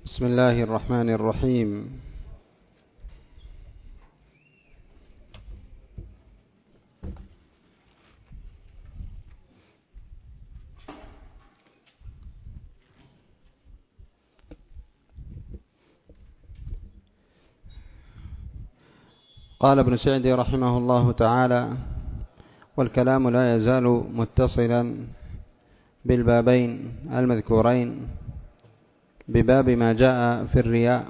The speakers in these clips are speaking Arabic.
بسم الله الرحمن الرحيم. قال ابن سعدي رحمه الله تعالى: والكلام لا يزال متصلا بالبابين المذكورين بباب ما جاء في الرياء،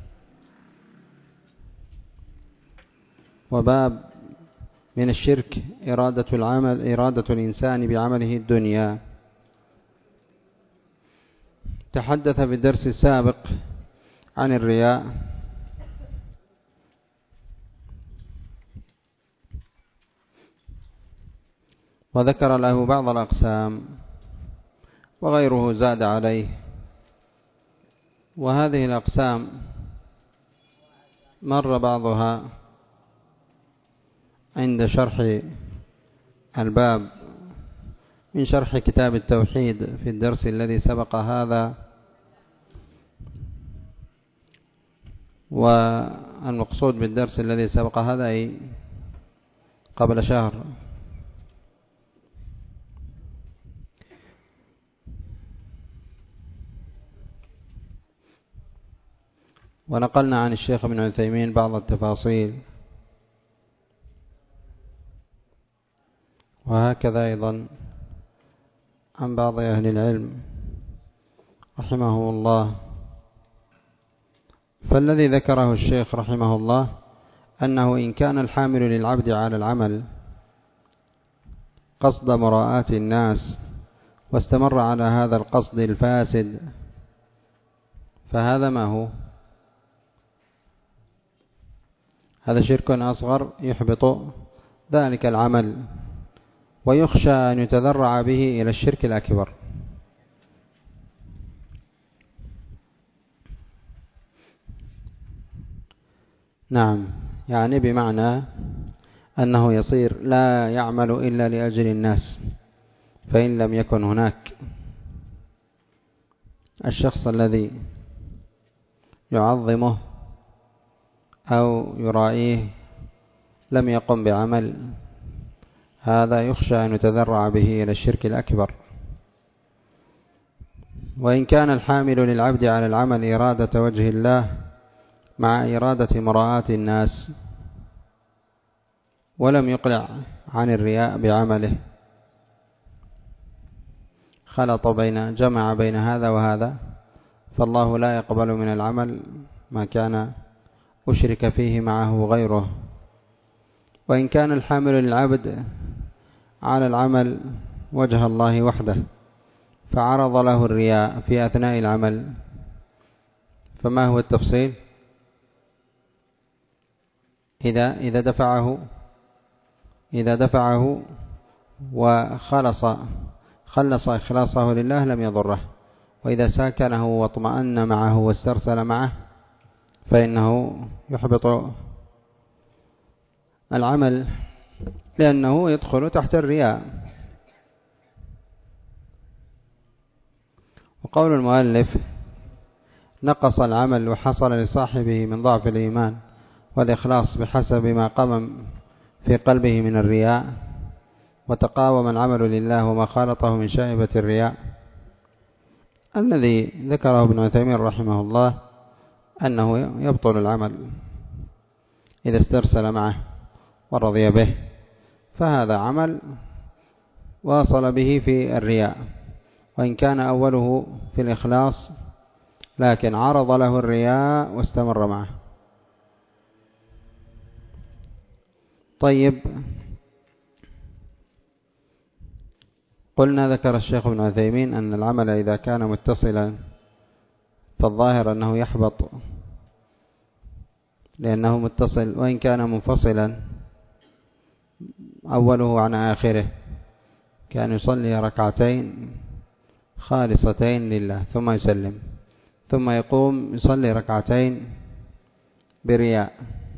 وباب من الشرك إرادة الإنسان بعمله الدنيا. تحدث في الدرس السابق عن الرياء، وذكر له بعض الأقسام وغيره زاد عليه، وهذه الأقسام مر بعضها عند شرح الباب من شرح كتاب التوحيد في الدرس الذي سبق هذا، والمقصود بالدرس الذي سبق هذا أي قبل شهر. ونقلنا عن الشيخ ابن عثيمين بعض التفاصيل، وهكذا أيضا عن بعض أهل العلم رحمه الله. فالذي ذكره الشيخ رحمه الله أنه إن كان الحامل للعبد على العمل قصد مراءة الناس واستمر على هذا القصد الفاسد، فهذا ما هو؟ هذا شرك أصغر يحبط ذلك العمل، ويخشى أن يتذرع به إلى الشرك الأكبر. نعم، يعني بمعنى أنه يصير لا يعمل إلا لأجل الناس، فإن لم يكن هناك الشخص الذي يعظمه أو يرائيه لم يقم بعمل، هذا يخشى أن يتذرع به إلى الشرك الأكبر. وإن كان الحامل للعبد على العمل إرادة وجه الله مع إرادة مراءة الناس، ولم يقلع عن الرياء بعمله، جمع بين هذا وهذا، فالله لا يقبل من العمل ما كان أشرك فيه معه غيره. وإن كان الحامل للعبد على العمل وجه الله وحده، فعرض له الرياء في أثناء العمل، فما هو التفصيل؟ إذا دفعه خلص إخلاصه لله لم يضره، وإذا ساكنه واطمأن معه واسترسل معه فإنه يحبط العمل، لأنه يدخل تحت الرياء. وقول المؤلف: نقص العمل وحصل لصاحبه من ضعف الإيمان والإخلاص بحسب ما قام في قلبه من الرياء، وتقاوم العمل لله وما خالطه من شائبة الرياء. الذي ذكره ابن عثيمين رحمه الله أنه يبطل العمل إذا استرسل معه ورضي به، فهذا عمل واصل به في الرياء، وإن كان أوله في الإخلاص لكن عرض له الرياء واستمر معه. طيب، قلنا ذكر الشيخ ابن عثيمين أن العمل إذا كان متصلا فالظاهر أنه يحبط لأنه متصل، وإن كان منفصلا أوله عن آخره كان يصلي ركعتين خالصتين لله ثم يسلم، ثم يقوم يصلي ركعتين برياء،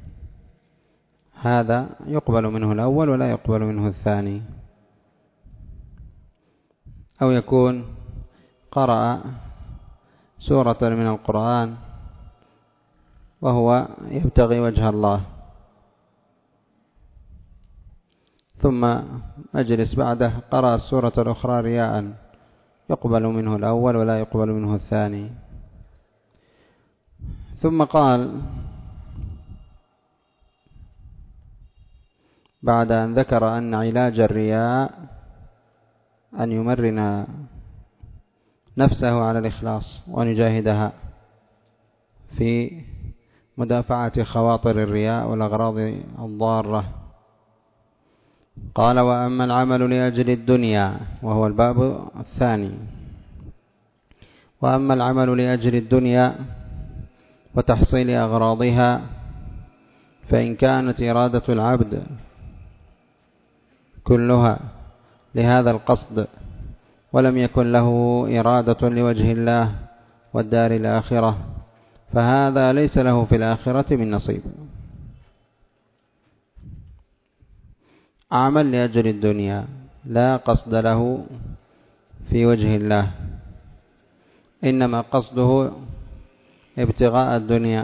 هذا يقبل منه الأول ولا يقبل منه الثاني. أو يكون قرأ سورة من القرآن وهو يبتغي وجه الله، ثم مجلس بعده قرأ السورة الأخرى رياء، يقبل منه الأول ولا يقبل منه الثاني. ثم قال بعد أن ذكر أن علاج الرياء أن يمرن نفسه على الإخلاص وأن يجاهدها في مدافعة خواطر الرياء والأغراض الضارة. قال: وأما العمل لأجل الدنيا، وهو الباب الثاني. وأما العمل لأجل الدنيا وتحصيل أغراضها، فإن كانت إرادة العبد كلها لهذا القصد ولم يكن له إرادة لوجه الله والدار الآخرة، فهذا ليس له في الآخرة من نصيب. عمل لأجل الدنيا لا قصد له في وجه الله، إنما قصده ابتغاء الدنيا،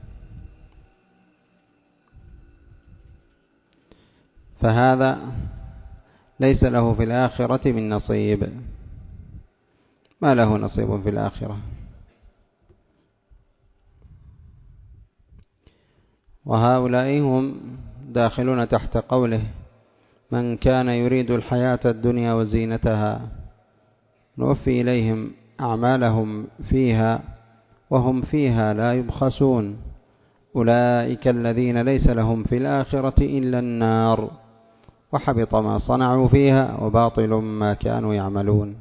فهذا ليس له في الآخرة من نصيب، ما له نصيب في الآخرة. وهؤلاء هم داخلون تحت قوله: من كان يريد الحياة الدنيا وزينتها نوفي إليهم أعمالهم فيها وهم فيها لا يبخسون، أولئك الذين ليس لهم في الآخرة إلا النار وحبط ما صنعوا فيها وباطل ما كانوا يعملون.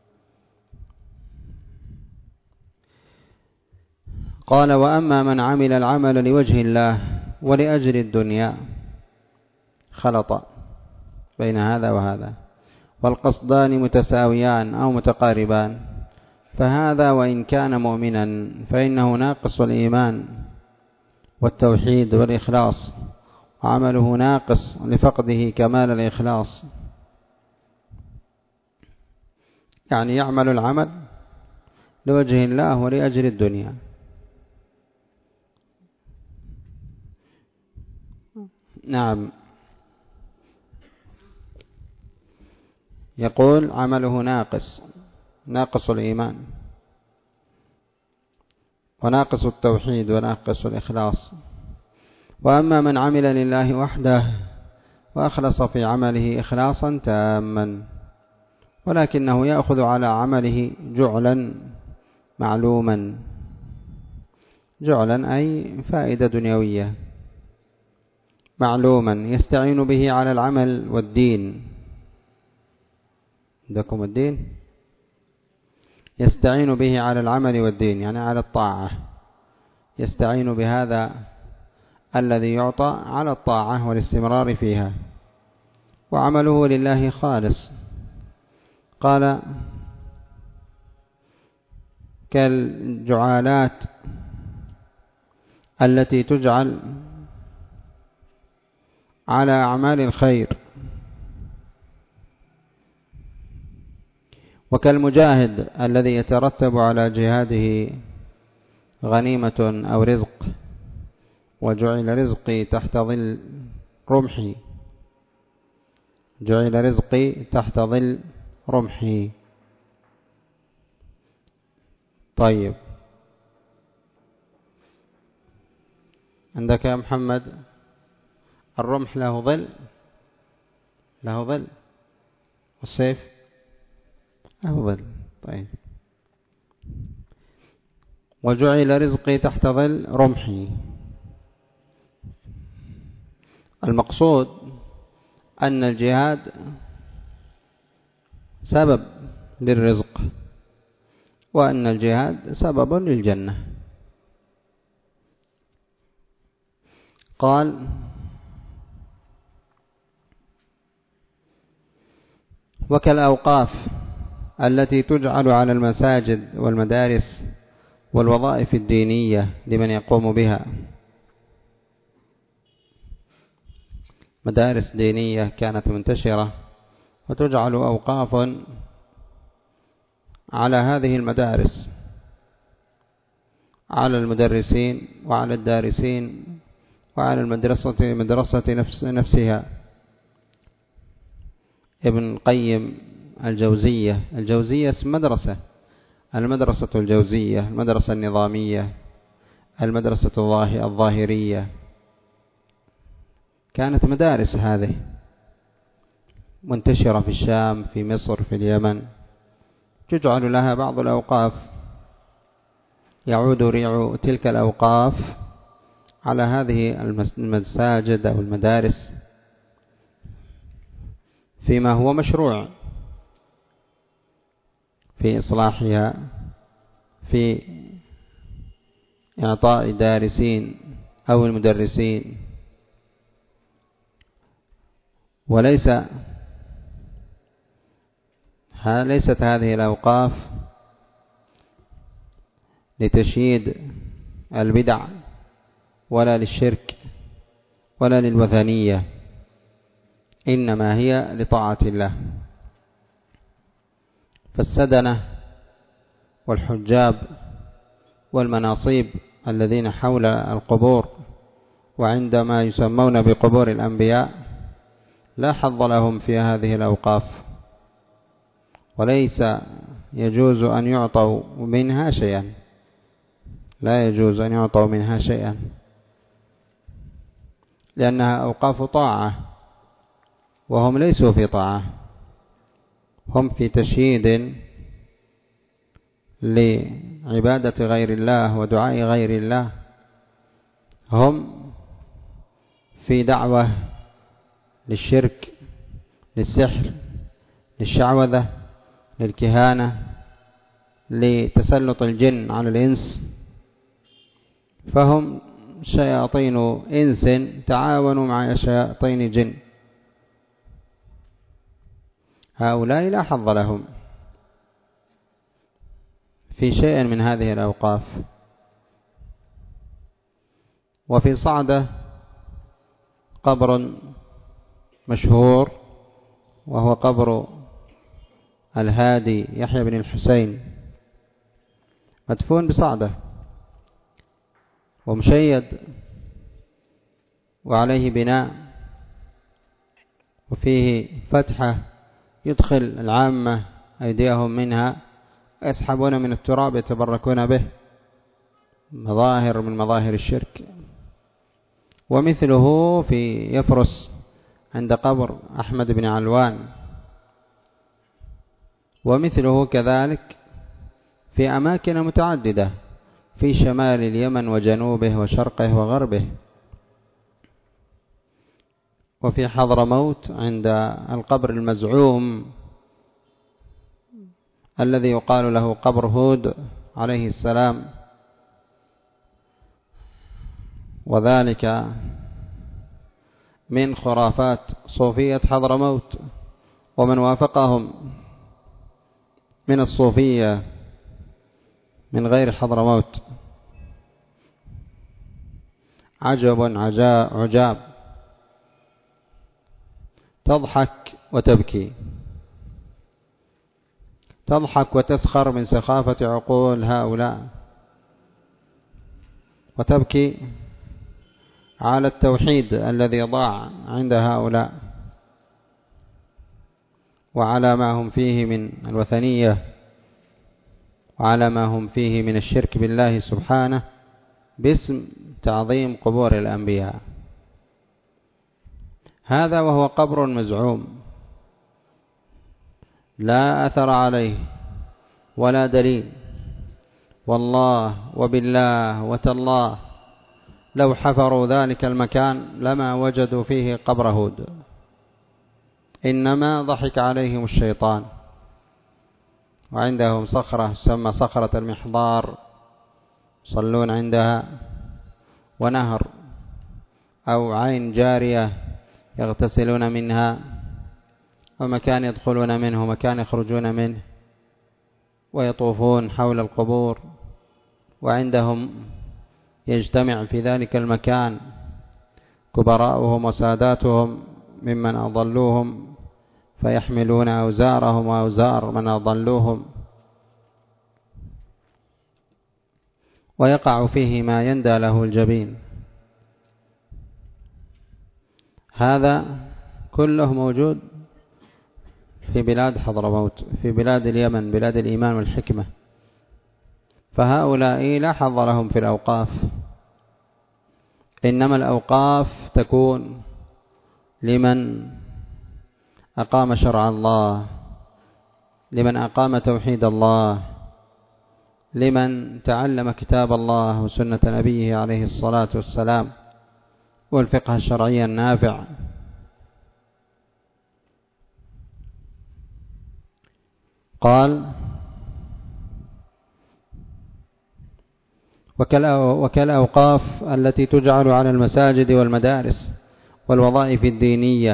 قال: وأما من عمل العمل لوجه الله ولأجل الدنيا، خلط بين هذا وهذا، والقصدان متساويان أو متقاربان، فهذا وإن كان مؤمنا فإنه ناقص الإيمان والتوحيد والإخلاص، وعمله ناقص لفقده كمال الإخلاص. يعني يعمل العمل لوجه الله ولأجل الدنيا. نعم، يقول عمله ناقص الإيمان وناقص التوحيد وناقص الإخلاص. وأما من عمل لله وحده وأخلص في عمله إخلاصا تاما، ولكنه يأخذ على عمله جعلا معلوما، جعلا أي فائدة دنيوية، معلوما يستعين به على العمل والدين. عندكم الدين؟ يستعين به على العمل والدين، يعني على الطاعة، يستعين بهذا الذي يعطى على الطاعة والاستمرار فيها، وعمله لله خالص. قال: كالجعالات التي تجعل على أعمال الخير، وكالمجاهد الذي يترتب على جهاده غنيمة أو رزق، وجعل رزقي تحت ظل رمحي، جعل رزقي تحت ظل رمحي. طيب، عندك يا محمد الرمح له ظل؟ له ظل. والسيف له ظل. طيب، وجعل رزقي تحت ظل رمحي. المقصود أن الجهاد سبب للرزق، وأن الجهاد سبب للجنة. قال: وكالأوقاف التي تجعل على المساجد والمدارس والوظائف الدينية لمن يقوم بها، مدارس دينية كانت منتشرة وتجعل أوقاف على هذه المدارس على المدرسين وعلى الدارسين وعلى المدرسة نفسها. ابن قيم الجوزية اسم مدرسة، المدرسة الجوزية، المدرسة النظامية، المدرسة الظاهرية، كانت مدارس هذه منتشرة في الشام، في مصر، في اليمن، تجعل لها بعض الأوقاف، يعود ريع تلك الأوقاف على هذه المساجد أو المدارس فيما هو مشروع في إصلاحها، في إعطاء الدارسين أو المدرسين، ليست هذه الأوقاف لتشييد البدع ولا للشرك ولا للوثنية، إنما هي لطاعة الله. فالسدنة والحجاب والمناصيب الذين حول القبور وعندما يسمون بقبور الأنبياء لا حظ لهم في هذه الأوقاف، وليس يجوز أن يعطوا منها شيئا، لا يجوز أن يعطوا منها شيئا، لأنها أوقاف طاعة وهم ليسوا في طاعة، هم في تشييد لعبادة غير الله ودعاء غير الله، هم في دعوة للشرك، للسحر، للشعوذة، للكهانة، لتسلط الجن على الإنس، فهم شياطين إنس تعاونوا مع شياطين جن، هؤلاء لا حظ لهم في شيء من هذه الأوقاف. وفي صعدة قبر مشهور وهو قبر الهادي يحيى بن الحسين، مدفون بصعدة ومشيد وعليه بناء وفيه فتحة يدخل العامة أيديهم منها ويسحبون من التراب يتبركون به، مظاهر من مظاهر الشرك. ومثله في يفرس عند قبر أحمد بن علوان، ومثله كذلك في أماكن متعددة في شمال اليمن وجنوبه وشرقه وغربه. وفي حضرموت عند القبر المزعوم الذي يقال له قبر هود عليه السلام، وذلك من خرافات صوفية حضرموت ومن وافقهم من الصوفية من غير حضرموت. عجب عجاب، تضحك وتبكي، تضحك وتسخر من سخافة عقول هؤلاء، وتبكي على التوحيد الذي ضاع عند هؤلاء وعلى ما هم فيه من الوثنية وعلى ما هم فيه من الشرك بالله سبحانه باسم تعظيم قبور الأنبياء. هذا وهو قبر مزعوم لا أثر عليه ولا دليل، والله وبالله وتالله لو حفروا ذلك المكان لما وجدوا فيه قبر هود، إنما ضحك عليهم الشيطان. وعندهم صخرة تسمى صخرة المحضار يصلون عندها، ونهر أو عين جارية يغتسلون منها، ومكان يدخلون منه مكان يخرجون منه، ويطوفون حول القبور. وعندهم يجتمع في ذلك المكان كبراؤهم وساداتهم ممن أضلوهم فيحملون أوزارهم وأوزار من أضلوهم. ويقع فيه ما يندى له الجبين. هذا كله موجود في بلاد حضرموت، في بلاد اليمن، بلاد الإيمان والحكمة. فهؤلاء لا حظ لهم في الأوقاف، إنما الأوقاف تكون لمن أقام شرع الله، لمن أقام توحيد الله، لمن تعلم كتاب الله وسنة نبيه عليه الصلاة والسلام والفقه الشرعي النافع. قال: وكالأوقاف التي تجعل على المساجد والمدارس والوظائف الدينية.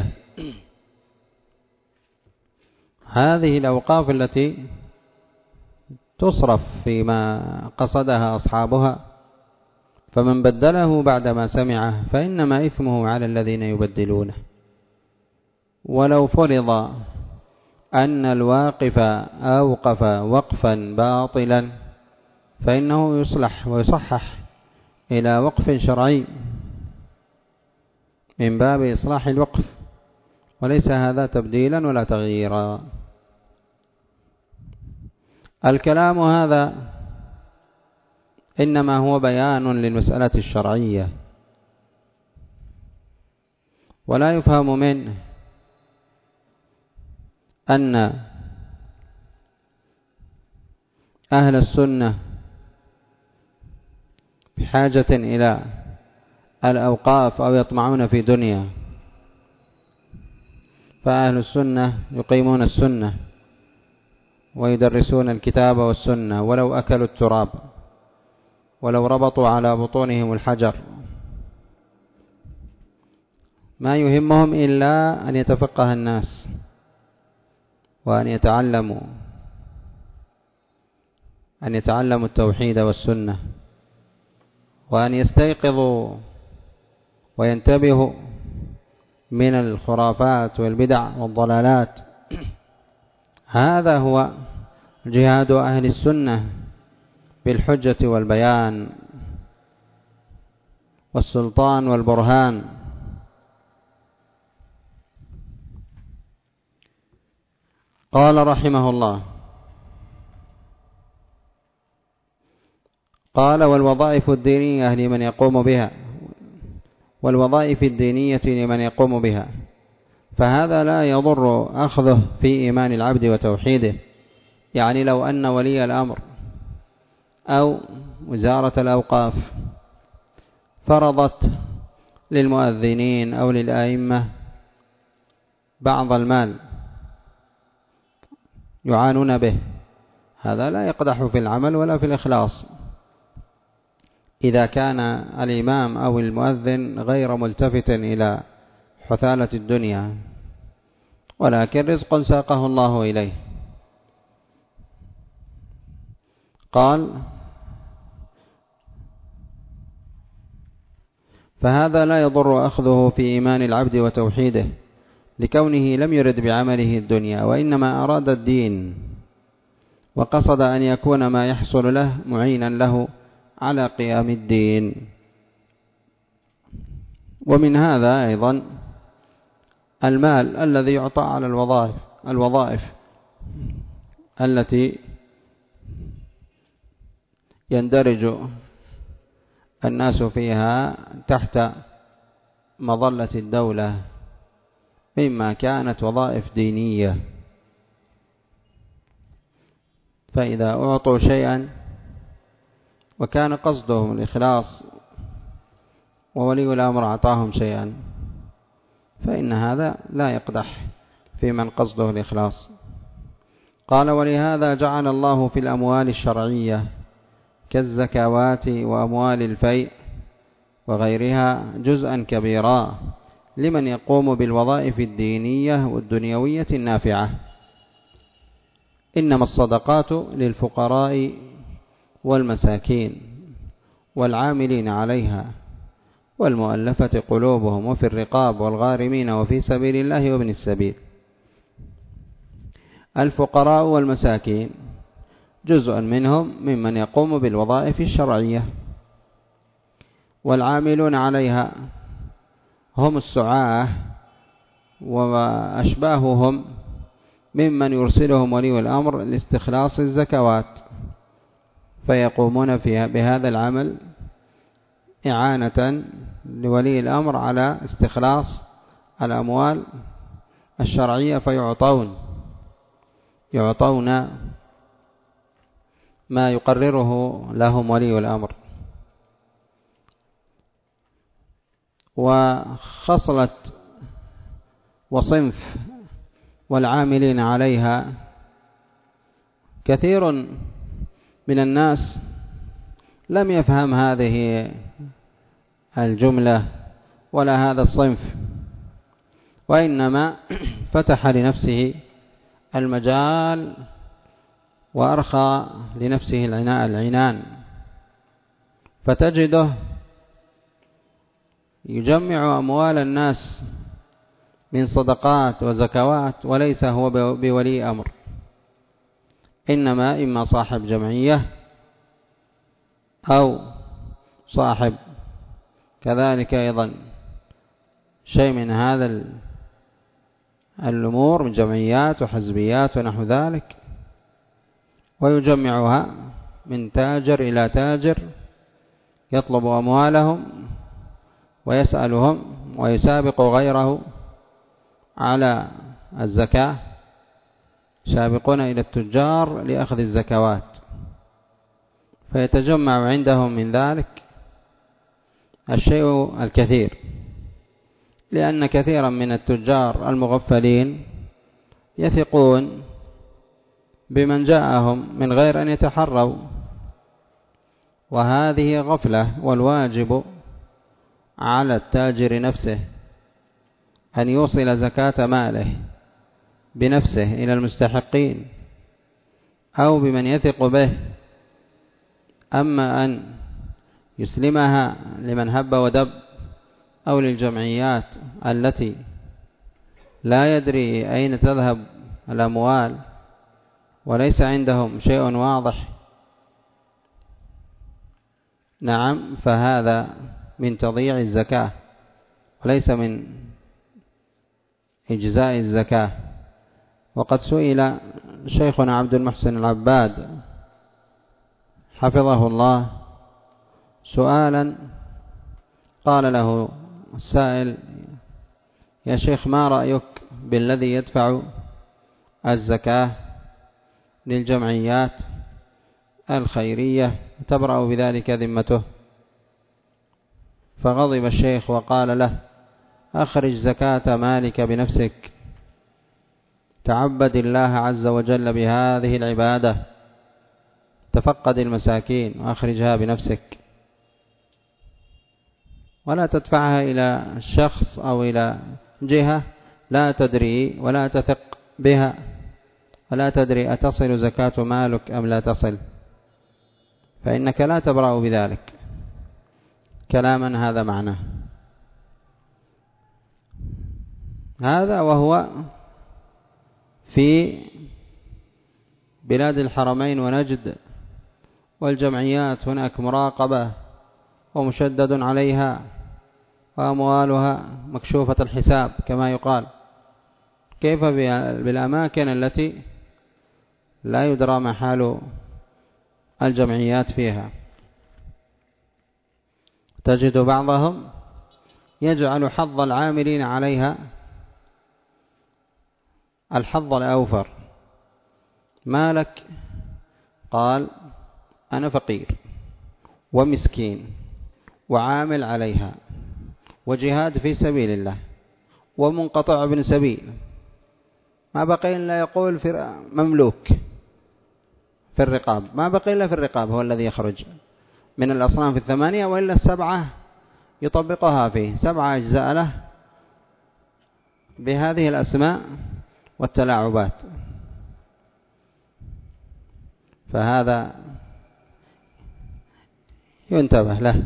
هذه الأوقاف التي تصرف فيما قصدها أصحابها، فمن بدله بعدما سمعه فإنما إثمه على الذين يبدلونه. ولو فرض أن الواقف أوقف وقفا باطلا فإنه يصلح ويصحح إلى وقف شرعي من باب إصلاح الوقف، وليس هذا تبديلا ولا تغييرا. الكلام هذا إنما هو بيان للمسألة الشرعية، ولا يفهم منه أن أهل السنة بحاجة إلى الأوقاف أو يطمعون في دنيا. فأهل السنة يقيمون السنة ويدرسون الكتاب والسنة ولو أكلوا التراب، ولو ربطوا على بطونهم الحجر، ما يهمهم إلا أن يتفقه الناس وأن يتعلموا التوحيد والسنة، وأن يستيقظوا وينتبهوا من الخرافات والبدع والضلالات. هذا هو جهاد أهل السنة بالحجة والبيان والسلطان والبرهان. قال رحمه الله: قال: والوظائف الدينية لمن يقوم بها، والوظائف الدينية لمن يقوم بها، فهذا لا يضر أخذه في إيمان العبد وتوحيده. يعني لو أن ولي الأمر أو وزارة الأوقاف فرضت للمؤذنين أو للآئمة بعض المال يعانون به، هذا لا يقدح في العمل ولا في الإخلاص، إذا كان الإمام أو المؤذن غير ملتفت إلى حثالة الدنيا، ولكن رزق ساقه الله إليه. قال: فهذا لا يضر أخذه في إيمان العبد وتوحيده، لكونه لم يرد بعمله الدنيا، وإنما أراد الدين، وقصد أن يكون ما يحصل له معينا له على قيام الدين. ومن هذا أيضا المال الذي يعطى على الوظائف التي يندرج الناس فيها تحت مظلة الدولة، مما كانت وظائف دينية، فإذا أعطوا شيئا وكان قصدهم الإخلاص وولي الأمر أعطاهم شيئا، فإن هذا لا يقدح في من قصده الإخلاص. قال: ولهذا جعل الله في الأموال الشرعية كالزكوات وأموال الفيء وغيرها جزءا كبيرا لمن يقوم بالوظائف الدينية والدنيوية النافعة. إنما الصدقات للفقراء والمساكين والعاملين عليها والمؤلفة قلوبهم وفي الرقاب والغارمين وفي سبيل الله وابن السبيل. الفقراء والمساكين جزء منهم ممن يقوم بالوظائف الشرعية، والعاملون عليها هم السعاة وأشباههم ممن يرسلهم ولي الأمر لاستخلاص الزكوات، فيقومون بهذا العمل إعانة لولي الأمر على استخلاص الأموال الشرعية، يعطون ما يقرره لهم ولي الأمر. وخصلة وصنف والعاملين عليها، كثير من الناس لم يفهم هذه الجملة ولا هذا الصنف، وإنما فتح لنفسه المجال وأرخى لنفسه العنان، فتجده يجمع أموال الناس من صدقات وزكوات وليس هو بولي أمر، إنما إما صاحب جمعية أو صاحب كذلك أيضا شيء من هذا الأمور من جمعيات وحزبيات ونحو ذلك، ويجمعها من تاجر إلى تاجر، يطلب أموالهم ويسألهم ويسابق غيره على الزكاة، سابقون إلى التجار لأخذ الزكوات، فيتجمع عندهم من ذلك الشيء الكثير، لأن كثيرا من التجار المغفلين يثقون بمن جاءهم من غير أن يتحروا، وهذه غفلة، والواجب على التاجر نفسه أن يوصل زكاة ماله بنفسه إلى المستحقين أو بمن يثق به، أما أن يسلمها لمن هب ودب أو للجمعيات التي لا يدري أين تذهب الأموال وليس عندهم شيء واضح، نعم، فهذا من تضييع الزكاة وليس من إجزاء الزكاة. وقد سئل شيخنا عبد المحسن العباد حفظه الله سؤالا، قال له السائل: يا شيخ، ما رأيك بالذي يدفع الزكاة للجمعيات الخيرية تبرأ بذلك ذمته؟ فغضب الشيخ وقال له: أخرج زكاة مالك بنفسك، تعبد الله عز وجل بهذه العبادة، تفقد المساكين وأخرجها بنفسك، ولا تدفعها إلى الشخص أو إلى جهة لا تدري ولا تثق بها، ولا تدري أتصل زكاة مالك أم لا تصل، فإنك لا تبرأ بذلك. كلاما هذا معناه هذا، وهو في بلاد الحرمين ونجد، والجمعيات هناك مراقبة ومشدد عليها، وأموالها مكشوفة الحساب كما يقال. كيف بالأماكن التي لا يدرى ما حال الجمعيات فيها؟ تجد بعضهم يجعل حظ العاملين عليها الحظ الأوفر. ما لك؟ قال: أنا فقير ومسكين وعامل عليها وجهاد في سبيل الله ومنقطع ابن سبيل، ما بقي إلا يقول في مملوك في الرقاب، ما بقي إلا في الرقاب هو الذي يخرج من الأصناف الثمانية، وإلا السبعة يطبقها فيه، 7 أجزاء له بهذه الأسماء والتلاعبات. فهذا ينتبه له.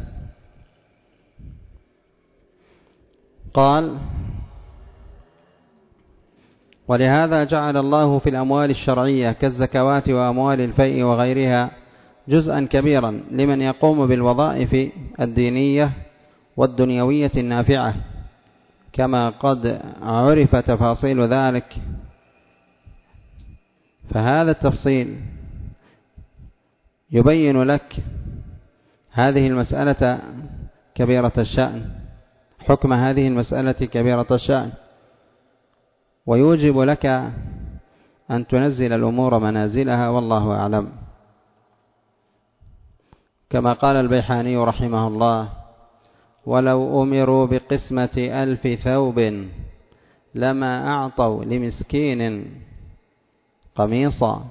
قال: ولهذا جعل الله في الأموال الشرعية كالزكوات وأموال الفيء وغيرها جزءا كبيرا لمن يقوم بالوظائف الدينية والدنيوية النافعة، كما قد عرف تفاصيل ذلك. فهذا التفصيل يبين لك هذه المسألة كبيرة الشأن، حكم هذه المسألة كبيرة الشأن، ويوجب لك أن تنزل الأمور منازلها، والله أعلم. كما قال البيحاني رحمه الله: ولو أمروا بقسمة 1000 ثوب لما أعطوا لمسكين قميصا.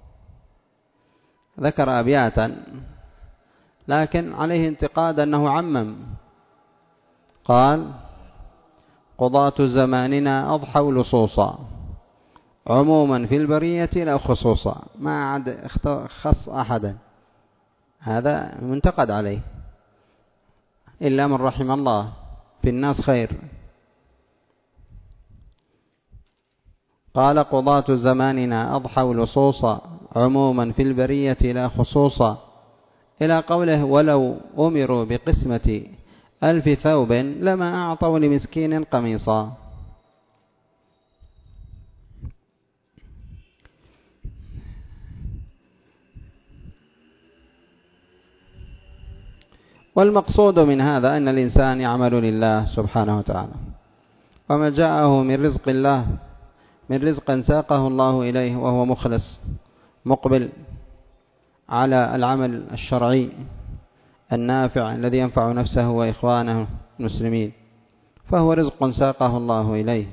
ذكر أبياتا لكن عليه انتقاد أنه عمم. قال: قضاة زماننا أضحوا لصوصا عموما في البرية لا خصوصا، ما عاد خص أحدا. هذا منتقد عليه، إلا من رحم الله، في الناس خير. قال: قضاة زماننا أضحوا لصوصا عموما في البرية لا خصوصا، إلى قوله: ولو أمروا بقسمة 1000 ثوب لما أعطوا لمسكين قميصا. والمقصود من هذا أن الإنسان يعمل لله سبحانه وتعالى، وما جاءه من رزق الله، من رزق ساقه الله إليه وهو مخلص مقبل على العمل الشرعي النافع الذي ينفع نفسه وإخوانه المسلمين، فهو رزق ساقه الله إليه.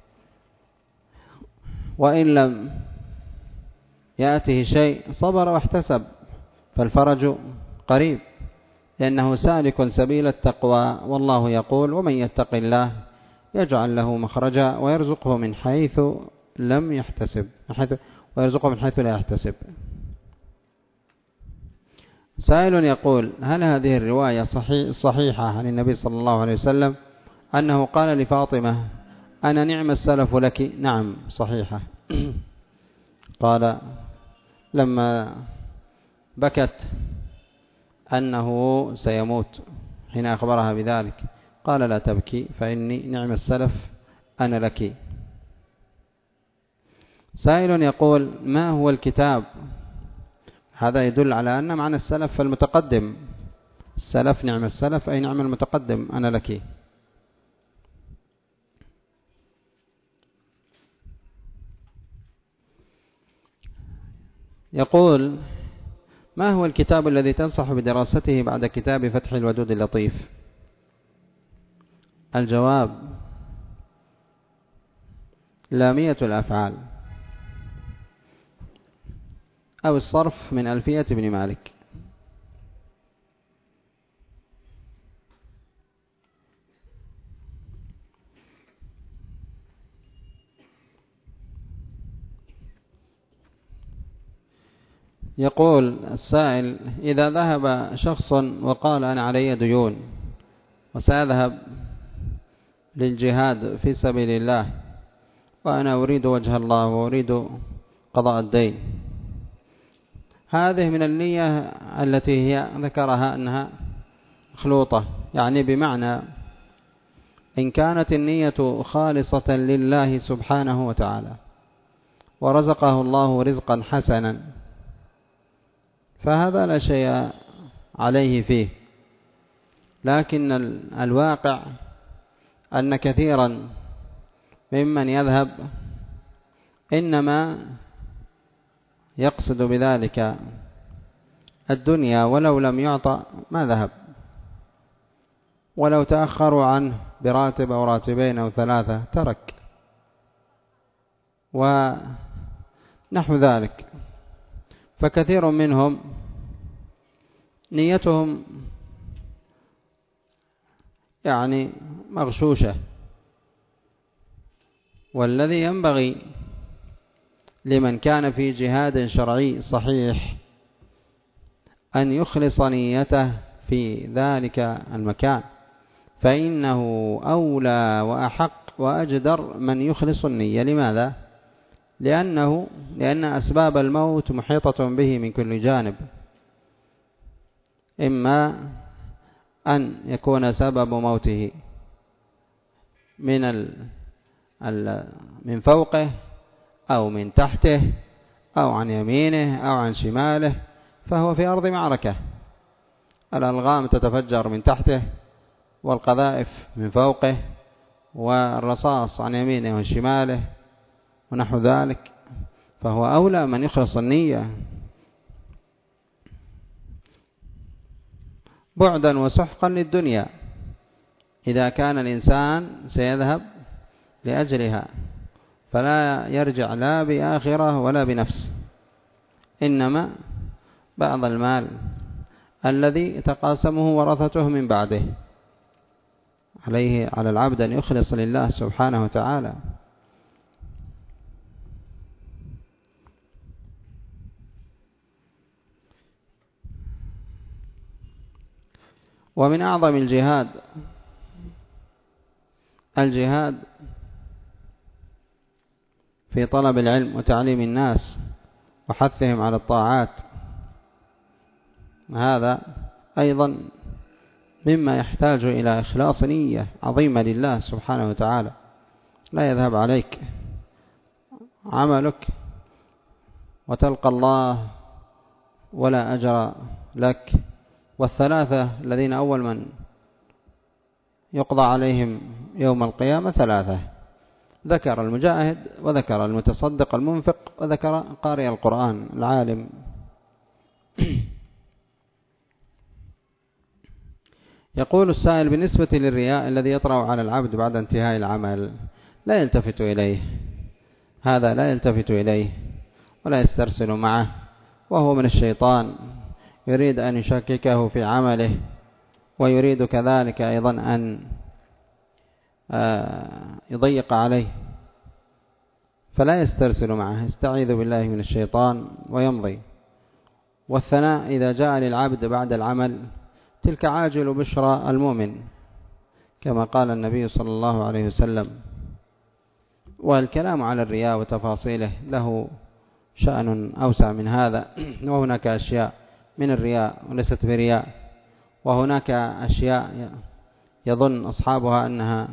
وإن لم يأته شيء صبر واحتسب، فالفرج قريب، لأنه سالك سبيل التقوى. والله يقول: ومن يتق الله يجعل له مخرجا ويرزقه من حيث لم يحتسب، ويرزقه من حيث لا يحتسب. سائل يقول: هل هذه الرواية صحيحة عن النبي صلى الله عليه وسلم أنه قال لفاطمة: أنا نعم السلف لك؟ نعم صحيحة. قال لما بكت أنه سيموت حين أخبرها بذلك، قال: لا تبكي فإني نعم السلف أنا لك. سائل يقول: ما هو الكتاب؟ هذا يدل على أن معنى السلف فالمتقدم، السلف نعم السلف أي نعم المتقدم أنا لك. يقول: ما هو الكتاب الذي تنصح بدراسته بعد كتاب فتح الودود اللطيف؟ الجواب: لامية الأفعال أو الصرف من ألفية بن مالك. يقول السائل: إذا ذهب شخص وقال أنا علي ديون وسأذهب للجهاد في سبيل الله وأنا أريد وجه الله وأريد قضاء الدين، هذه من النية التي هي ذكرها أنها مخلوطة، يعني بمعنى إن كانت النية خالصة لله سبحانه وتعالى ورزقه الله رزقا حسنا فهذا لا شيء عليه فيه. لكن الواقع أن كثيرا ممن يذهب إنما يقصد بذلك الدنيا، ولو لم يعطى ما ذهب، ولو تأخروا عنه براتب أو راتبين أو 3 ترك، ونحو ذلك. فكثير منهم نيتهم يعني مغشوشة، والذي ينبغي لمن كان في جهاد شرعي صحيح أن يخلص نيته في ذلك المكان، فإنه أولى وأحق وأجدر من يخلص النية. لماذا؟ لأن أسباب الموت محيطة به من كل جانب، إما أن يكون سبب موته من فوقه أو من تحته أو عن يمينه أو عن شماله، فهو في أرض معركة، الألغام تتفجر من تحته والقذائف من فوقه والرصاص عن يمينه وشماله ونحو ذلك، فهو أولى من يخلص النية بعدا وسحقا للدنيا إذا كان الإنسان سيذهب لأجلها، فلا يرجع لا بآخرة ولا بنفس، إنما بعض المال الذي تقاسمه ورثته من بعده على العبد أن يخلص لله سبحانه وتعالى. ومن أعظم الجهاد في طلب العلم وتعليم الناس وحثهم على الطاعات، هذا أيضا مما يحتاج إلى إخلاص نية عظيمة لله سبحانه وتعالى، لا يذهب عليك عملك وتلقى الله ولا أجر لك. والثلاثة الذين أول من يقضى عليهم يوم القيامة ثلاثة، ذكر المجاهد وذكر المتصدق المنفق وذكر قارئ القرآن العالم. يقول السائل: بالنسبة للرياء الذي يطرأ على العبد بعد انتهاء العمل لا يلتفت إليه، هذا لا يلتفت إليه ولا يسترسل معه، وهو من الشيطان، يريد أن يشككه في عمله، ويريد كذلك أيضا أن يضيق عليه، فلا يسترسل معه، يستعيذ بالله من الشيطان ويمضي. والثناء إذا جاء للعبد بعد العمل تلك عاجل بشرى المؤمن، كما قال النبي صلى الله عليه وسلم. والكلام على الرياء وتفاصيله له شأن أوسع من هذا، وهناك أشياء من الرياء وليست برياء، وهناك أشياء يظن أصحابها أنها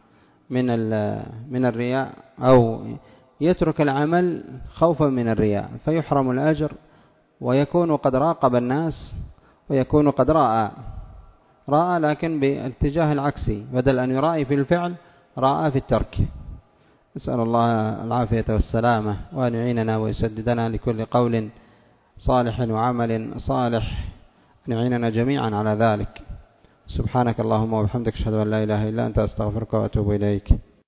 من الرياء، أو يترك العمل خوفا من الرياء فيحرم الأجر، ويكون قد راقب الناس، ويكون قد رأى لكن بالاتجاه العكسي، بدل أن يرائي في الفعل رأى في الترك. نسأل الله العافية والسلامة، وأن يعيننا ويسددنا لكل قول صالح وعمل صالح، أن يعيننا جميعا على ذلك. سبحانك اللهم وبحمدك، أشهد أن لا إله إلا أنت، أستغفرك وأتوب إليك.